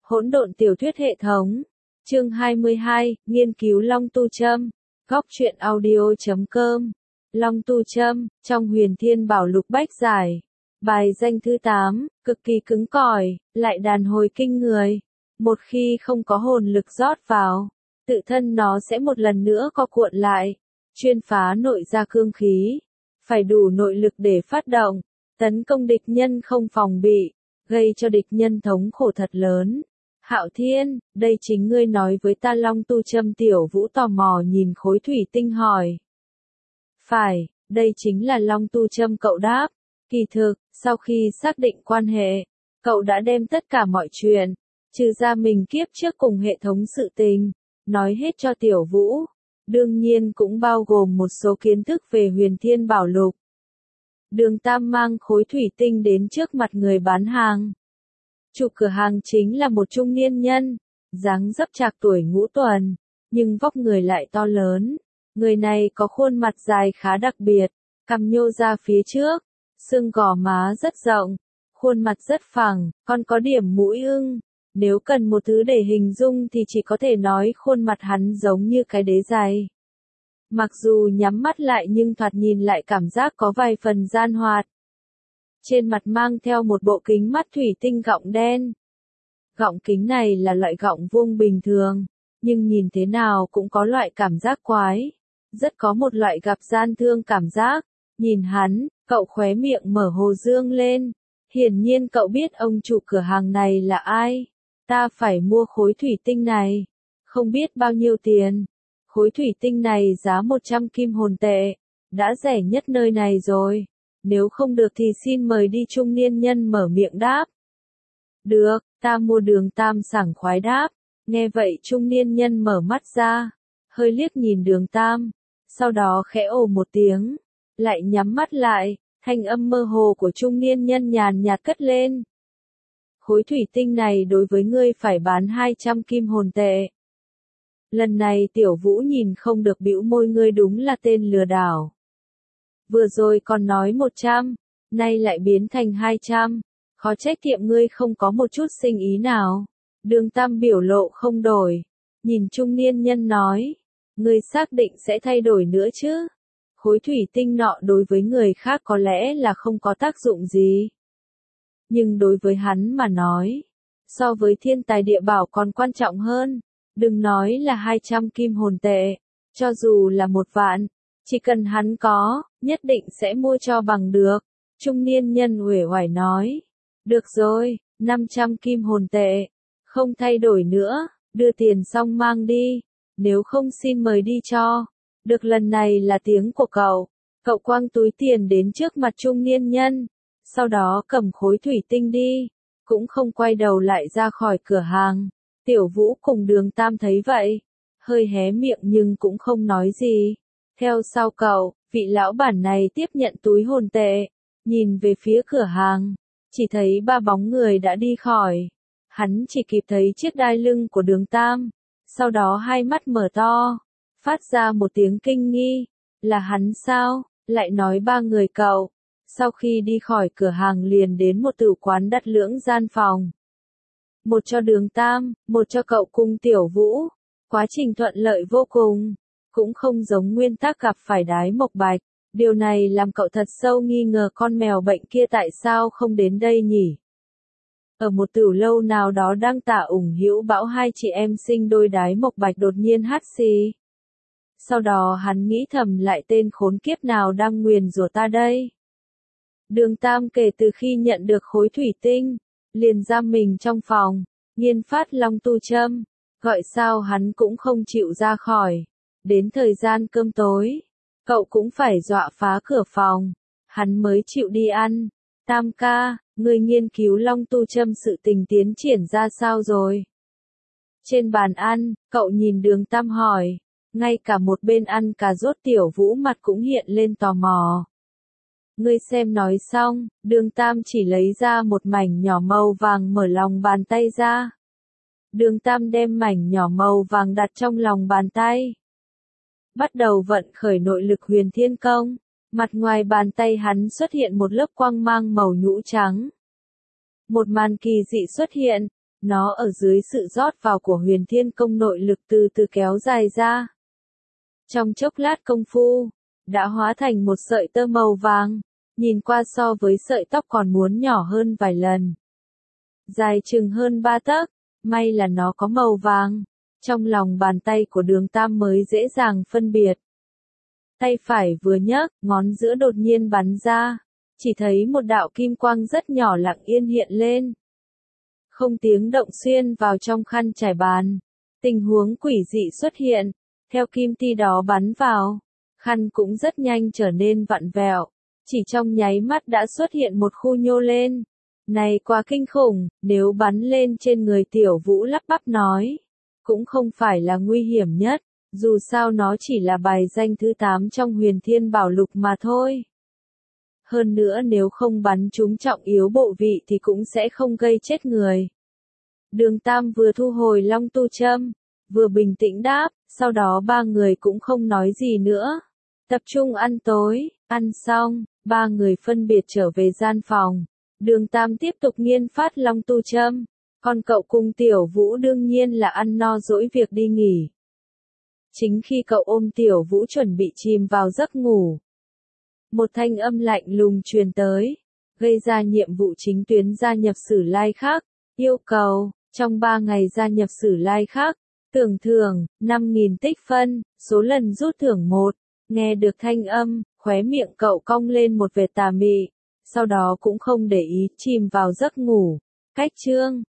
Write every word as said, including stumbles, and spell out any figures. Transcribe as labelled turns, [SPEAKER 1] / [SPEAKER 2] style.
[SPEAKER 1] Hỗn độn tiểu thuyết hệ thống. Chương hai mươi hai, nghiên cứu Long Tu Châm. Góc truyện audio chấm com. Long Tu Châm, trong Huyền Thiên Bảo Lục Bách Giải. Bài danh thứ tám, cực kỳ cứng cỏi, lại đàn hồi kinh người. Một khi không có hồn lực rót vào, tự thân nó sẽ một lần nữa co cuộn lại, chuyên phá nội ra cương khí. Phải đủ nội lực để phát động, tấn công địch nhân không phòng bị, gây cho địch nhân thống khổ thật lớn. Hạo Thiên, đây chính ngươi nói với ta Long Tu Châm. Tiểu Vũ tò mò nhìn khối thủy tinh hỏi. Phải, đây chính là Long Tu Châm, cậu đáp. Kỳ thực, sau khi xác định quan hệ, cậu đã đem tất cả mọi chuyện, trừ ra mình kiếp trước cùng hệ thống sự tình, nói hết cho Tiểu Vũ. Đương nhiên cũng bao gồm một số kiến thức về Huyền Thiên Bảo Lục. Đường Tam mang khối thủy tinh đến trước mặt người bán hàng. Chủ cửa hàng chính là một trung niên nhân, dáng dấp trạc tuổi ngũ tuần, nhưng vóc người lại to lớn. Người này có khuôn mặt dài khá đặc biệt, cằm nhô ra phía trước, xương gò má rất rộng, khuôn mặt rất phẳng, còn có điểm mũi ưng. Nếu cần một thứ để hình dung thì chỉ có thể nói khuôn mặt hắn giống như cái đế giày. Mặc dù nhắm mắt lại nhưng thoạt nhìn lại cảm giác có vài phần gian hoạt. Trên mặt mang theo một bộ kính mắt thủy tinh gọng đen. Gọng kính này là loại gọng vuông bình thường, nhưng nhìn thế nào cũng có loại cảm giác quái. Rất có một loại gặp gian thương cảm giác. Nhìn hắn, cậu khóe miệng mở hồ dương lên. Hiển nhiên cậu biết ông chủ cửa hàng này là ai. Ta phải mua khối thủy tinh này. Không biết bao nhiêu tiền. Khối thủy tinh này giá một trăm kim hồn tệ. Đã rẻ nhất nơi này rồi. Nếu không được thì xin mời đi. Trung niên nhân mở miệng đáp. Được, ta mua. Đường Tam sảng khoái đáp. Nghe vậy trung niên nhân mở mắt ra, hơi liếc nhìn Đường Tam, sau đó khẽ ồ một tiếng, lại nhắm mắt lại, thanh âm mơ hồ của trung niên nhân nhàn nhạt cất lên. Khối thủy tinh này đối với ngươi phải bán hai trăm kim hồn tệ. Lần này Tiểu Vũ nhìn không được bĩu môi, ngươi đúng là tên lừa đảo. Vừa rồi còn nói một trăm, nay lại biến thành hai trăm, khó trách tiệm ngươi không có một chút sinh ý nào. Đường Tam biểu lộ không đổi, nhìn trung niên nhân nói, ngươi xác định sẽ thay đổi nữa chứ? Khối thủy tinh nọ đối với người khác có lẽ là không có tác dụng gì. Nhưng đối với hắn mà nói, so với thiên tài địa bảo còn quan trọng hơn. Đừng nói là hai trăm kim hồn tệ, cho dù là một vạn, chỉ cần hắn có, nhất định sẽ mua cho bằng được. Trung niên nhân uể oải nói, được rồi, năm trăm kim hồn tệ, không thay đổi nữa, đưa tiền xong mang đi, nếu không xin mời đi cho. Được, lần này là tiếng của cậu. Cậu quăng túi tiền đến trước mặt trung niên nhân, sau đó cầm khối thủy tinh đi, cũng không quay đầu lại ra khỏi cửa hàng. Tiểu Vũ cùng Đường Tam thấy vậy, hơi hé miệng nhưng cũng không nói gì. Theo sau cậu, vị lão bản này tiếp nhận túi hồn tệ, nhìn về phía cửa hàng, chỉ thấy ba bóng người đã đi khỏi. Hắn chỉ kịp thấy chiếc đai lưng của Đường Tam, sau đó hai mắt mở to, phát ra một tiếng kinh nghi, là hắn sao, lại nói ba người cậu. Sau khi đi khỏi cửa hàng liền đến một tử quán đặt lưỡng gian phòng. Một cho Đường Tam, một cho cậu cùng Tiểu Vũ. Quá trình thuận lợi vô cùng, cũng không giống nguyên tắc gặp phải Đái Mộc Bạch. Điều này làm cậu thật sâu nghi ngờ con mèo bệnh kia tại sao không đến đây nhỉ. Ở một tiểu lâu nào đó đang tả ủng hữu bão hai chị em sinh đôi, Đái Mộc Bạch đột nhiên hắt xì. Sau đó hắn nghĩ thầm, lại tên khốn kiếp nào đang nguyền rủa ta đây. Đường Tam kể từ khi nhận được khối thủy tinh, liền giam mình trong phòng, nghiên phát Long Tu Châm, gọi sao hắn cũng không chịu ra khỏi. Đến thời gian cơm tối, cậu cũng phải dọa phá cửa phòng, hắn mới chịu đi ăn. Tam ca, người nghiên cứu Long Tu Châm sự tình tiến triển ra sao rồi? Trên bàn ăn, cậu nhìn Đường Tam hỏi, ngay cả một bên ăn cà rốt Tiểu Vũ mặt cũng hiện lên tò mò. Ngươi xem. Nói xong, Đường Tam chỉ lấy ra một mảnh nhỏ màu vàng mở lòng bàn tay ra. Đường Tam đem mảnh nhỏ màu vàng đặt trong lòng bàn tay, bắt đầu vận khởi nội lực Huyền Thiên Công. Mặt ngoài bàn tay hắn xuất hiện một lớp quang mang màu nhũ trắng. Một màn kỳ dị xuất hiện, nó ở dưới sự rót vào của huyền thiên công nội lực từ từ kéo dài ra. Trong chốc lát công phu, đã hóa thành một sợi tơ màu vàng, nhìn qua so với sợi tóc còn muốn nhỏ hơn vài lần. Dài chừng hơn ba tấc, may là nó có màu vàng, trong lòng bàn tay của Đường Tam mới dễ dàng phân biệt. Tay phải vừa nhấc, ngón giữa đột nhiên bắn ra, chỉ thấy một đạo kim quang rất nhỏ lặng yên hiện lên. Không tiếng động xuyên vào trong khăn trải bàn. Tình huống quỷ dị xuất hiện, theo kim ti đó bắn vào, khăn cũng rất nhanh trở nên vặn vẹo, chỉ trong nháy mắt đã xuất hiện một khu nhô lên. Này quá kinh khủng, nếu bắn lên trên người Tiểu Vũ lắp bắp nói, cũng không phải là nguy hiểm nhất, dù sao nó chỉ là bài danh thứ tám trong Huyền Thiên Bảo Lục mà thôi. Hơn nữa nếu không bắn trúng trọng yếu bộ vị thì cũng sẽ không gây chết người. Đường Tam vừa thu hồi long tu châm, vừa bình tĩnh đáp, sau đó ba người cũng không nói gì nữa. Tập trung ăn tối, ăn xong, ba người phân biệt trở về gian phòng. Đường Tam tiếp tục nghiên phát long tu châm, còn cậu cùng Tiểu Vũ đương nhiên là ăn no dỗi việc đi nghỉ. Chính khi cậu ôm Tiểu Vũ chuẩn bị chìm vào giấc ngủ, một thanh âm lạnh lùng truyền tới, gây ra nhiệm vụ chính tuyến gia nhập Sử Lai Khắc, yêu cầu, trong ba ngày gia nhập Sử Lai Khắc, tưởng thưởng, năm nghìn tích phân, số lần rút thưởng một, nghe được thanh âm, khóe miệng cậu cong lên một vệt tà mị, sau đó cũng không để ý, chìm vào giấc ngủ. Cách chương